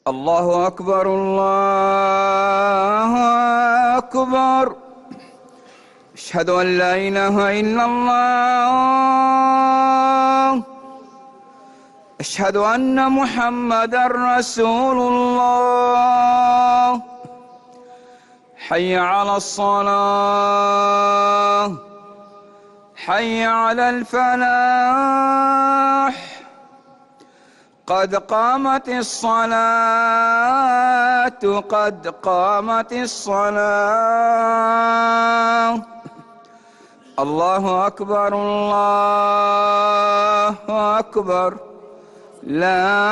الله أكبر الله أكبر. أشهد أن لا إله إلا الله. أشهد أن محمدًا رسول الله. حي على الصلاة، حي على الفلاح. قد قامت الصلاة، قد قامت الصلاة. الله أكبر الله أكبر. لا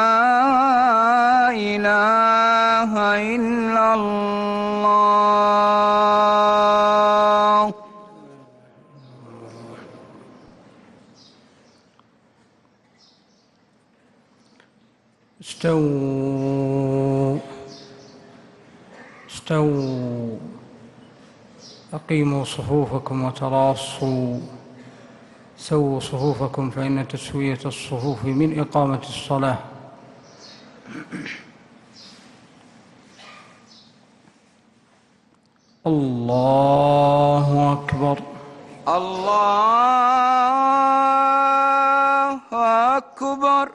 إله إلا الله. استووا استووا. أقيموا صفوفكم وتراصوا. سووا صفوفكم فإن تسوية الصفوف من إقامة الصلاة. الله أكبر الله أكبر.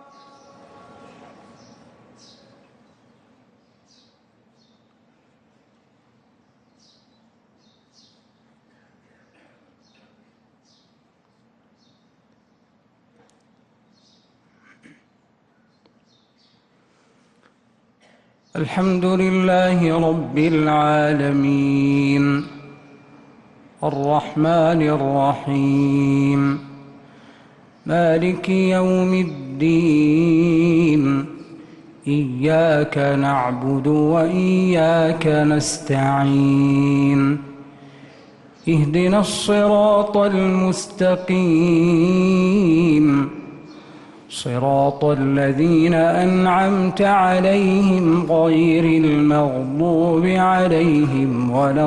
الحمد لله رب العالمين الرحمن الرحيم مالك يوم الدين. إياك نعبد وإياك نستعين. اهدنا الصراط المستقيم صراط الذين أنعمت عليهم غير المغضوب عليهم ولا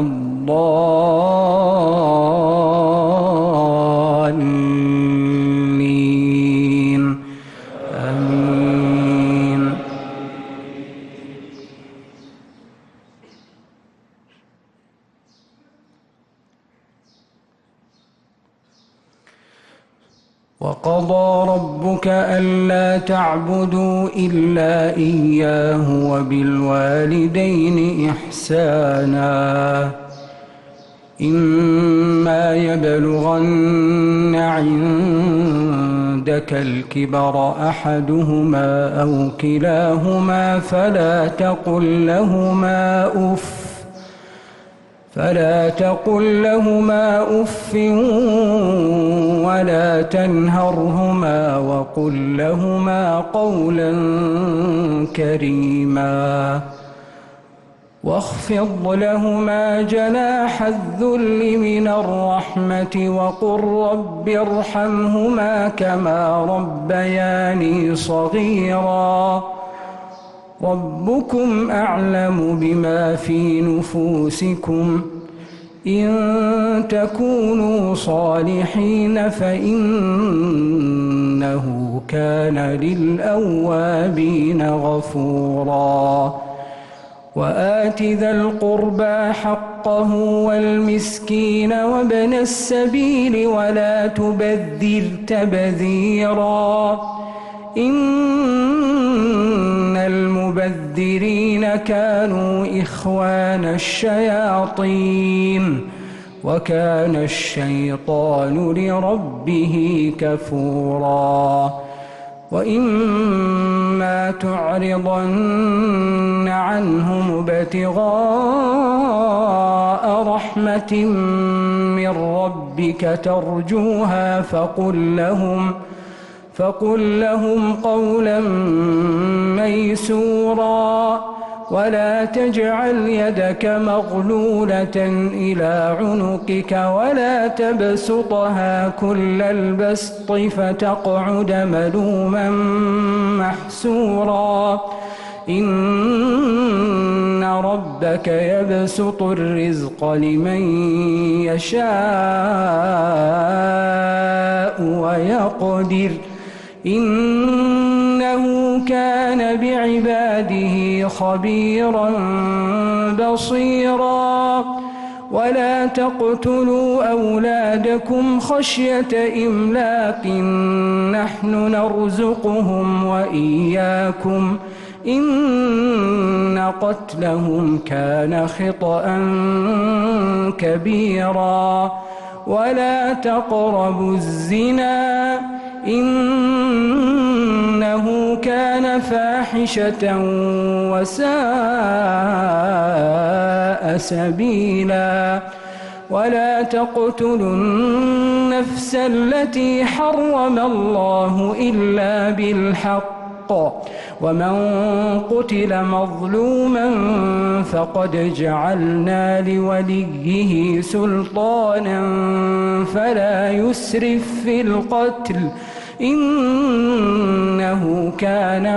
الضالين. آمين. وقضى ربك ألا تعبدوا إلا إياه وبالوالدين إحسانا. إما يبلغن عندك الكبر أحدهما أو كلاهما فلا تقل لهما أف ولا تنهرهما وقل لهما قولا كريما. واخفض لهما جناح الذل من الرحمة وقل رب ارحمهما كما ربياني صغيرا. ربكم أعلم بما في نفوسكم. إن تكونوا صالحين فإنه كان للأوابين غفورا. وآت ذا القربى حقه والمسكين وابن السبيل ولا تبذر تبذيرا. إن المبذرين كانوا إخوان الشياطين وكان الشيطان لربه كفورا. وإما تعرضن عنهم ابتغاء رحمة من ربك ترجوها فقل لهم قولا ميسورا. ولا تجعل يدك مغلولة إلى عنقك ولا تبسطها كل البسط فتقعد ملوما محسورا. إن ربك يبسط الرزق لمن يشاء ويقدر إنه كان بعباده خبيرا بصيرا ولا تقتلوا أولادكم خشية إملاق نحن نرزقهم وإياكم إن قتلهم كان خطأ كبيرا ولا تقربوا الزنا إنه كان فاحشة وساء سبيلا ولا تقتلوا النفس التي حرم الله إلا بالحق ومن قتل مظلوما فقد جعلنا لوليه سلطانا فلا يسرف في القتل إنه كان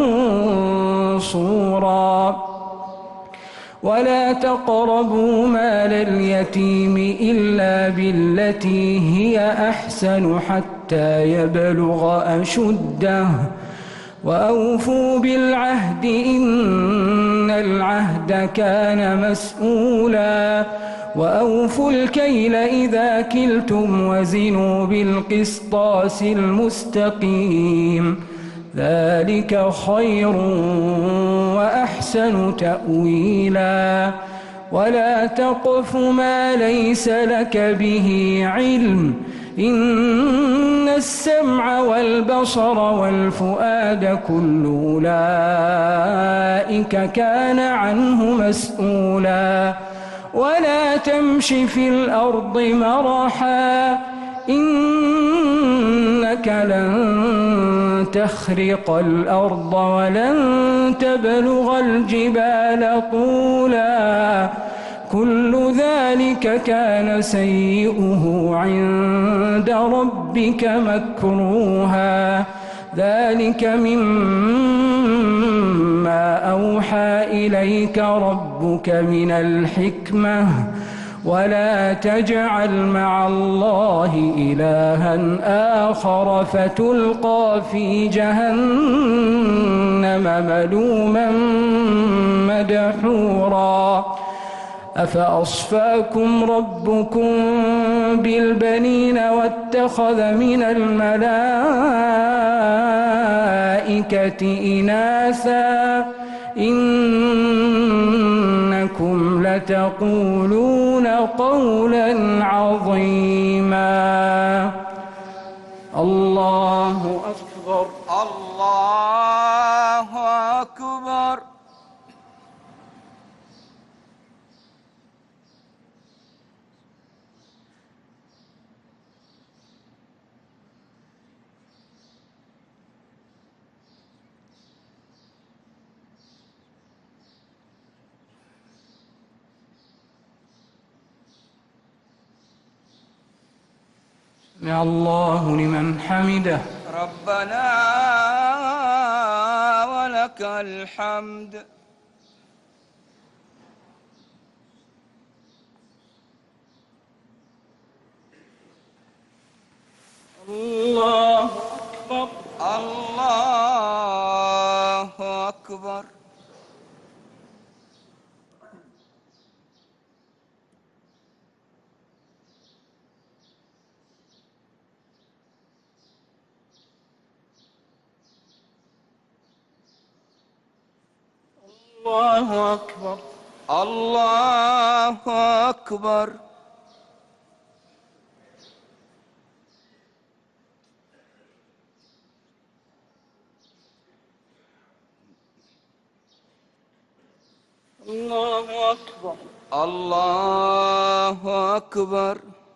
منصورا ولا تقربوا مال اليتيم إلا بالتي هي أحسن حتى يبلغ أشده وأوفوا بالعهد إن العهد كان مسؤولا وأوفوا الكيل إذا كلتم وزنوا بالقسطاس المستقيم ذلك خير وأحسن تأويلا ولا تقف ما ليس لك به علم إن السمع والبصر والفؤاد كل أولئك كان عنه مسؤولا ولا تمش في الأرض مرحا إنك لن تخرق الأرض ولن تبلغ الجبال طولا كل ذلك كان سيئه عند ربك مكروها ذلك مما أوحى إليك ربك من الحكمة ولا تجعل مع الله إلها آخر فتلقى في جهنم ملوما مدحورا أفأصفاكم ربكم بالبنين واتخذ من الملائكة إناثا إنكم لتقولون قولا عظيما الله أكبر الله أكبر سمع الله لمن حمده ربنا ولك الحمد الله أكبر الله أكبر الله أكبر الله أكبر الله أكبر الله أكبر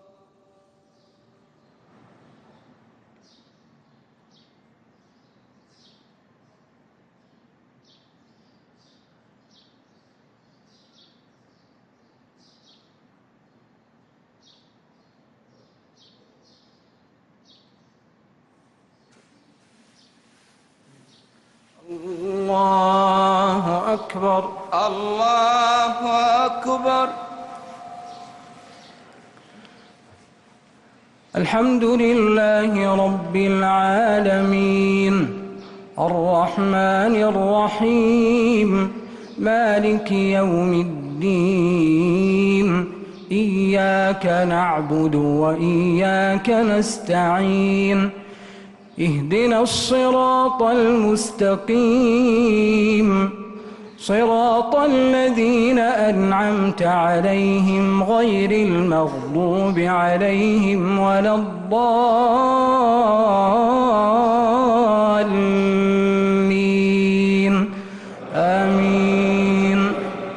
الله أكبر الله أكبر الحمد لله رب العالمين الرحمن الرحيم مالك يوم الدين إياك نعبد وإياك نستعين اهدنا الصراط المستقيم صراط الذين أنعمت عليهم غير المغضوب عليهم ولا الضالين آمين.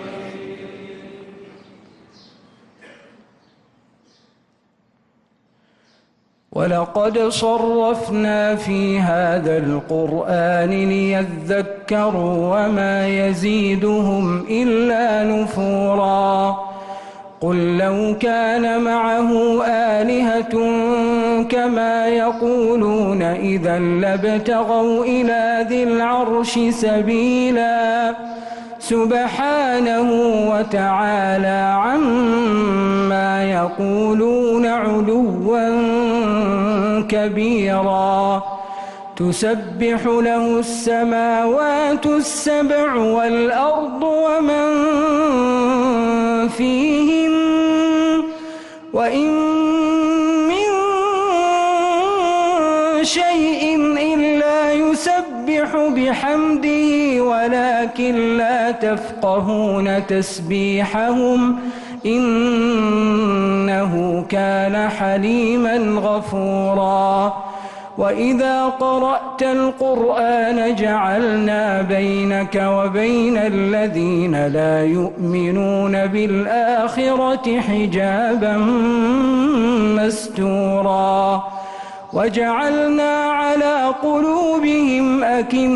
ولقد صرفنا في هذا القرآن ليذكروا وما يزيدهم إلا نفورا قل لو كان معه آلهة كما يقولون إذا لابتغوا إلى ذي العرش سبيلا سبحانه وتعالى عما يقولون علوا كبيرا تسبح له السماوات السبع والأرض ومن فيهن وإن من شيء إلا يسبح بحمده ولكن لا تفقهون تسبيحهم إنه كان حليما غفورا وإذا قرأت القرآن جعلنا بينك وبين الذين لا يؤمنون بالآخرة حجابا مستورا وجعلنا على قلوبهم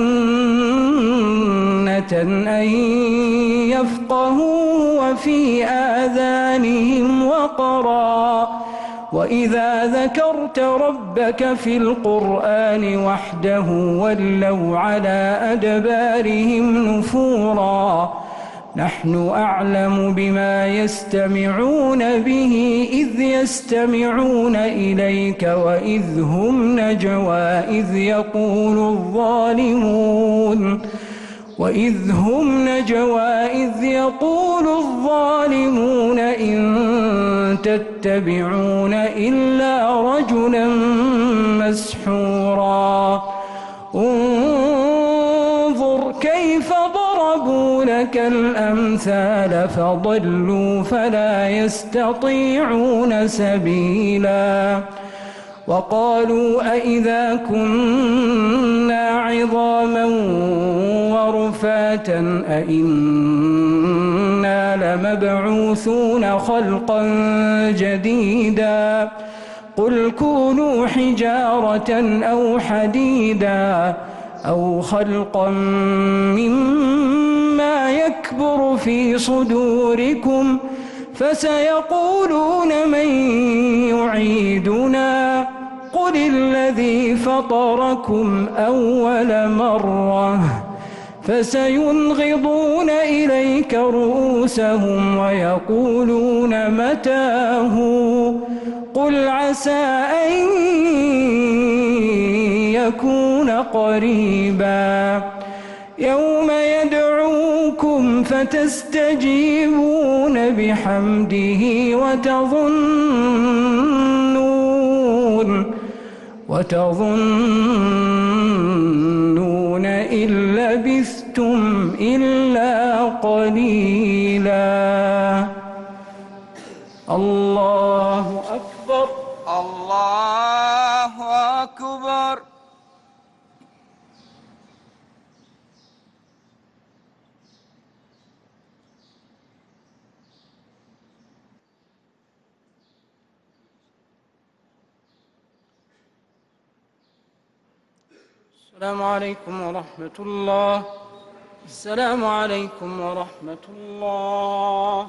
أكنة أن يفقهوا وفي آذانهم وقرا وإذا ذكرت ربك في القرآن وحده ولوا على أدبارهم نفورا نحن أعلم بما يستمعون به إذ يستمعون إليك وإذ هم نجوى إذ يقول الظالمون إن تتبعون إلا رجلا مسحورا انظر كيف ضربوا لك الأمثال فضلوا فلا يستطيعون سبيلا وقالوا أئذا كنا عظاما ورفاتا أئنا لمبعوثون خلقا جديدا قل كونوا حجارة أو حديدا أو خلقا مما يكبر في صدوركم فسيقولون من يعيدنا قل الذي فطركم أول مرة فسينغضون إليك رؤوسهم ويقولون متاه قل عسى أن يكون قريبا يوم يدعوكم فتستجيبون بحمده وتظنون إن لبثتم إلا قليلا. الله أكبر. الله أكبر. السلام عليكم ورحمة الله. السلام عليكم ورحمة الله.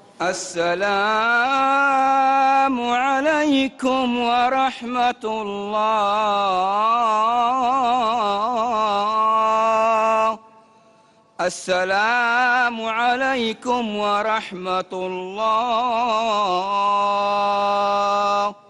السلام عليكم ورحمة الله. السلام عليكم ورحمة الله.